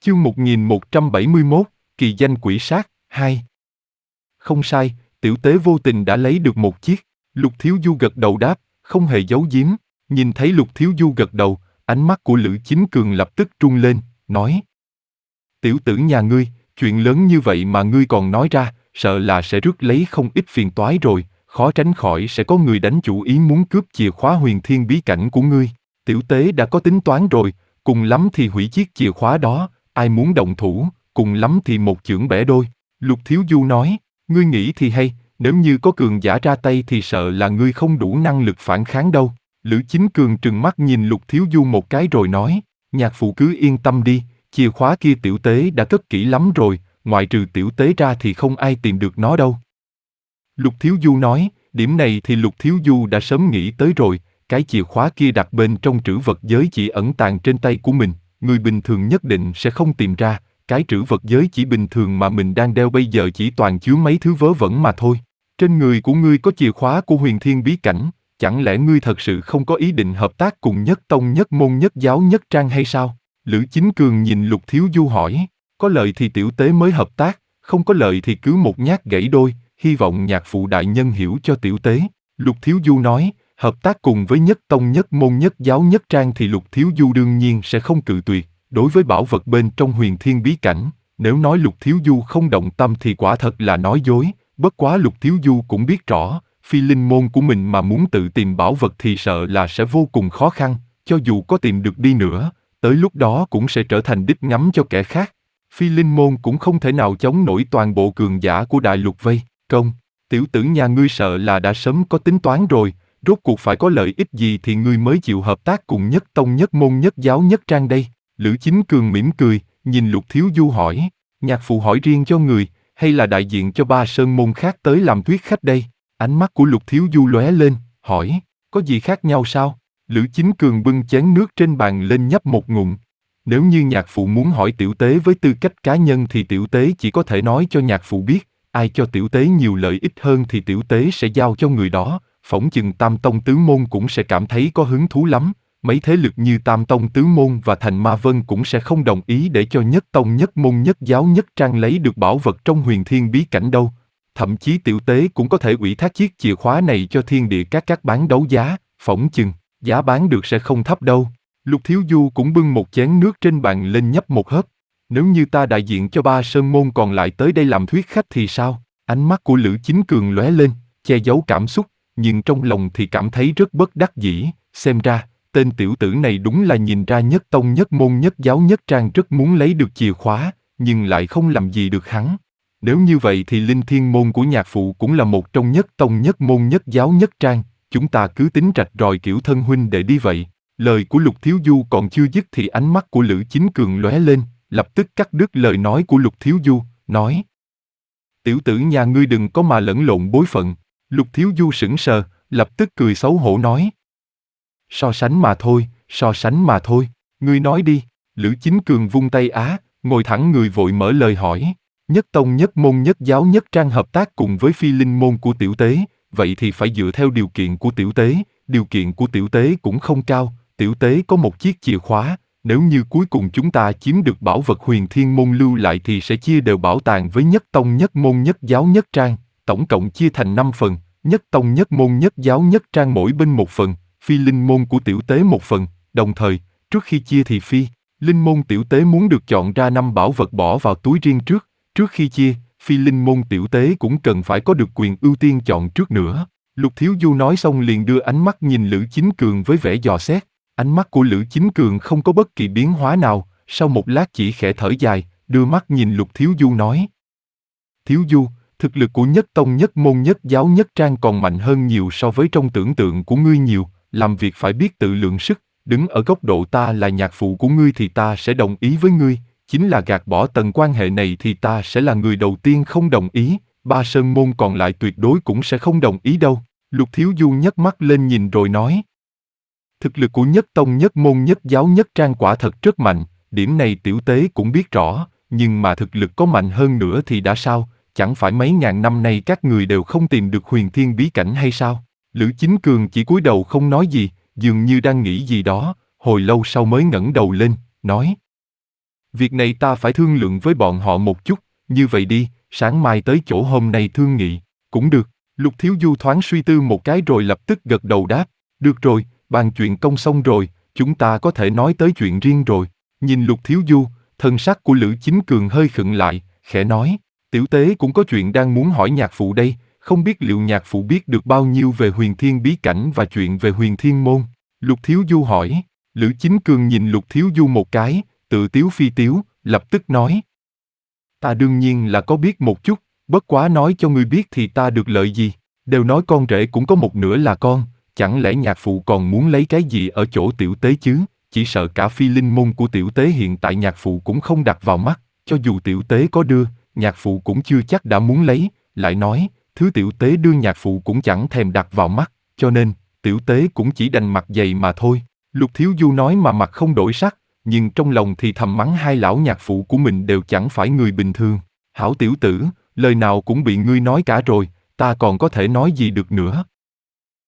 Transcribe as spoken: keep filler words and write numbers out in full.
Chương một nghìn một trăm bảy mươi mốt, Kỳ danh quỷ sát, hai. Không sai, tiểu tế vô tình đã lấy được một chiếc. Lục Thiếu Du gật đầu đáp, không hề giấu giếm. Nhìn thấy Lục Thiếu Du gật đầu, ánh mắt của Lữ Chính Cường lập tức trung lên, nói: Tiểu tử nhà ngươi, chuyện lớn như vậy mà ngươi còn nói ra, sợ là sẽ rước lấy không ít phiền toái rồi, khó tránh khỏi sẽ có người đánh chủ ý muốn cướp chìa khóa huyền thiên bí cảnh của ngươi. Tiểu tế đã có tính toán rồi, cùng lắm thì hủy chiếc chìa khóa đó, ai muốn động thủ, cùng lắm thì một chưởng bẻ đôi. Lục Thiếu Du nói, ngươi nghĩ thì hay, nếu như có cường giả ra tay thì sợ là ngươi không đủ năng lực phản kháng đâu. Lữ Chính Cường trừng mắt nhìn Lục Thiếu Du một cái rồi nói, nhạc phụ cứ yên tâm đi, chìa khóa kia tiểu tế đã cất kỹ lắm rồi, ngoại trừ tiểu tế ra thì không ai tìm được nó đâu. Lục Thiếu Du nói, điểm này thì Lục Thiếu Du đã sớm nghĩ tới rồi, cái chìa khóa kia đặt bên trong trữ vật giới chỉ ẩn tàng trên tay của mình, người bình thường nhất định sẽ không tìm ra, cái trữ vật giới chỉ bình thường mà mình đang đeo bây giờ chỉ toàn chứa mấy thứ vớ vẩn mà thôi. Trên người của ngươi có chìa khóa của huyền thiên bí cảnh, chẳng lẽ ngươi thật sự không có ý định hợp tác cùng nhất tông nhất môn nhất giáo nhất trang hay sao? Lữ Chính Cường nhìn Lục Thiếu Du hỏi, có lợi thì tiểu tế mới hợp tác, không có lợi thì cứ một nhát gãy đôi, hy vọng nhạc phụ đại nhân hiểu cho tiểu tế. Lục Thiếu Du nói, hợp tác cùng với nhất tông nhất môn nhất giáo nhất trang thì Lục Thiếu Du đương nhiên sẽ không cự tuyệt. Đối với bảo vật bên trong huyền thiên bí cảnh, nếu nói Lục Thiếu Du không động tâm thì quả thật là nói dối, bất quá Lục Thiếu Du cũng biết rõ, phi linh môn của mình mà muốn tự tìm bảo vật thì sợ là sẽ vô cùng khó khăn, cho dù có tìm được đi nữa, tới lúc đó cũng sẽ trở thành đích ngắm cho kẻ khác. Phi linh môn cũng không thể nào chống nổi toàn bộ cường giả của đại lục vây công. Tiểu tử nhà ngươi sợ là đã sớm có tính toán rồi, rốt cuộc phải có lợi ích gì thì ngươi mới chịu hợp tác cùng nhất tông nhất môn nhất giáo nhất trang đây? Lữ Chính Cường mỉm cười, nhìn Lục Thiếu Du hỏi, nhạc phụ hỏi riêng cho người, hay là đại diện cho ba sơn môn khác tới làm thuyết khách đây? Ánh mắt của Lục Thiếu Du lóe lên, hỏi, có gì khác nhau sao? Lữ Chính Cường bưng chén nước trên bàn lên nhấp một ngụm. Nếu như nhạc phụ muốn hỏi tiểu tế với tư cách cá nhân thì tiểu tế chỉ có thể nói cho nhạc phụ biết, ai cho tiểu tế nhiều lợi ích hơn thì tiểu tế sẽ giao cho người đó, phỏng chừng Tam Tông Tứ Môn cũng sẽ cảm thấy có hứng thú lắm. Mấy thế lực như Tam Tông Tứ Môn và Thành Ma Vân cũng sẽ không đồng ý để cho nhất tông nhất môn nhất giáo nhất trang lấy được bảo vật trong huyền thiên bí cảnh đâu. Thậm chí tiểu tế cũng có thể ủy thác chiếc chìa khóa này cho thiên địa các các bán đấu giá, phỏng chừng, giá bán được sẽ không thấp đâu. Lục Thiếu Du cũng bưng một chén nước trên bàn lên nhấp một hớp. Nếu như ta đại diện cho ba sơn môn còn lại tới đây làm thuyết khách thì sao? Ánh mắt của Lữ Chính Cường lóe lên, che giấu cảm xúc, nhưng trong lòng thì cảm thấy rất bất đắc dĩ, xem ra, tên tiểu tử này đúng là nhìn ra nhất tông nhất môn nhất giáo nhất trang rất muốn lấy được chìa khóa, nhưng lại không làm gì được hắn. Nếu như vậy thì Linh Thiên môn của nhạc phụ cũng là một trong nhất tông nhất môn nhất giáo nhất trang, chúng ta cứ tính rạch ròi kiểu thân huynh đệ đi vậy. Lời của Lục Thiếu Du còn chưa dứt thì ánh mắt của Lữ Chính Cường lóe lên, lập tức cắt đứt lời nói của Lục Thiếu Du, nói: Tiểu tử nhà ngươi đừng có mà lẫn lộn bối phận. Lục Thiếu Du sững sờ, lập tức cười xấu hổ nói: So sánh mà thôi, so sánh mà thôi, ngươi nói đi. Lữ Chính Cường vung tay á, ngồi thẳng người vội mở lời hỏi: Nhất tông nhất môn nhất giáo nhất trang hợp tác cùng với phi linh môn của tiểu tế, vậy thì phải dựa theo điều kiện của tiểu tế, điều kiện của tiểu tế cũng không cao, tiểu tế có một chiếc chìa khóa, nếu như cuối cùng chúng ta chiếm được bảo vật huyền thiên môn lưu lại thì sẽ chia đều bảo tàng với nhất tông nhất môn nhất giáo nhất trang, tổng cộng chia thành năm phần, nhất tông nhất môn nhất giáo nhất trang mỗi bên một phần, phi linh môn của tiểu tế một phần, đồng thời, trước khi chia thì phi linh môn tiểu tế muốn được chọn ra năm bảo vật bỏ vào túi riêng trước, trước khi chia, phi linh môn tiểu tế cũng cần phải có được quyền ưu tiên chọn trước nữa. Lục Thiếu Du nói xong liền đưa ánh mắt nhìn Lữ Chính Cường với vẻ dò xét, ánh mắt của Lữ Chính Cường không có bất kỳ biến hóa nào, sau một lát chỉ khẽ thở dài, đưa mắt nhìn Lục Thiếu Du nói: Thiếu Du, thực lực của nhất tông nhất môn nhất giáo nhất trang còn mạnh hơn nhiều so với trong tưởng tượng của ngươi nhiều, làm việc phải biết tự lượng sức, đứng ở góc độ ta là nhạc phụ của ngươi thì ta sẽ đồng ý với ngươi, chính là gạt bỏ tầng quan hệ này thì ta sẽ là người đầu tiên không đồng ý, ba sơn môn còn lại tuyệt đối cũng sẽ không đồng ý đâu. Lục Thiếu Du nhấc mắt lên nhìn rồi nói: Thực lực của nhất tông nhất môn nhất giáo nhất trang quả thật rất mạnh, điểm này tiểu tế cũng biết rõ, nhưng mà thực lực có mạnh hơn nữa thì đã sao, chẳng phải mấy ngàn năm nay các người đều không tìm được huyền thiên bí cảnh hay sao? Lữ Chính Cường chỉ cúi đầu không nói gì, dường như đang nghĩ gì đó, hồi lâu sau mới ngẩng đầu lên, nói: Việc này ta phải thương lượng với bọn họ một chút, như vậy đi, sáng mai tới chỗ hôm nay thương nghị. Cũng được, Lục Thiếu Du thoáng suy tư một cái rồi lập tức gật đầu đáp. Được rồi, bàn chuyện công xong rồi, chúng ta có thể nói tới chuyện riêng rồi. Nhìn Lục Thiếu Du, thân sắc của Lữ Chính Cường hơi khựng lại, khẽ nói. Tiểu tế cũng có chuyện đang muốn hỏi nhạc phụ đây, không biết liệu nhạc phụ biết được bao nhiêu về huyền thiên bí cảnh và chuyện về huyền thiên môn. Lục Thiếu Du hỏi. Lữ Chính Cường nhìn Lục Thiếu Du một cái, tự tiếu phi tiếu, lập tức nói. Ta đương nhiên là có biết một chút, bất quá nói cho ngươi biết thì ta được lợi gì, đều nói con rể cũng có một nửa là con, chẳng lẽ nhạc phụ còn muốn lấy cái gì ở chỗ tiểu tế chứ, chỉ sợ cả phi linh môn của tiểu tế hiện tại nhạc phụ cũng không đặt vào mắt, cho dù tiểu tế có đưa, nhạc phụ cũng chưa chắc đã muốn lấy, lại nói, thứ tiểu tế đưa nhạc phụ cũng chẳng thèm đặt vào mắt, cho nên, tiểu tế cũng chỉ đành mặt dày mà thôi. Lục Thiếu Du nói mà mặt không đổi sắc, nhưng trong lòng thì thầm mắng hai lão nhạc phụ của mình đều chẳng phải người bình thường. Hảo tiểu tử, lời nào cũng bị ngươi nói cả rồi, ta còn có thể nói gì được nữa.